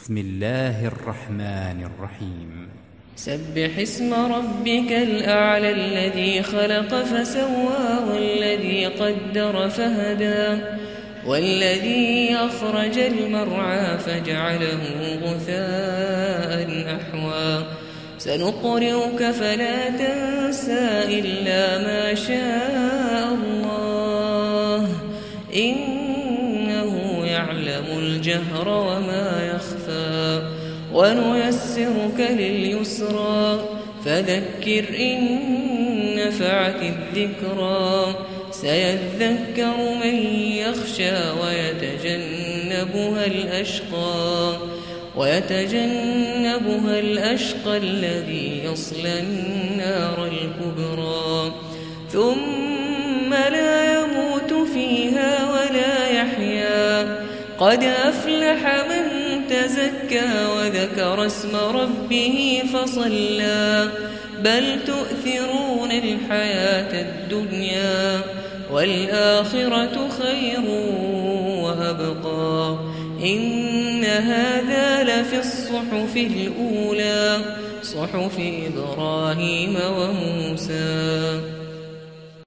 بسم الله الرحمن الرحيم سبح اسم ربك الأعلى الذي خلق فسوى والذي قدر فهدى والذي أخرج المرعى فجعله غثاء أحوى سنقرئك فلا تنسى إلا ما شاء الله إنه يعلم الجهر وما يخفى ونيسرك لليسرى فذكر إن نفعت الذكرى سيذكر من يخشى ويتجنبها الأشقى الذي يصلى النار الكبرى ثم لا يموت فيها ولا يحيا قد أفلح من تزكى وذكر اسم ربه فصلى بل تؤثرون الحياة الدنيا والآخرة خير وأبقى إن هذا لفي الصحف الأولى صحف إبراهيم وموسى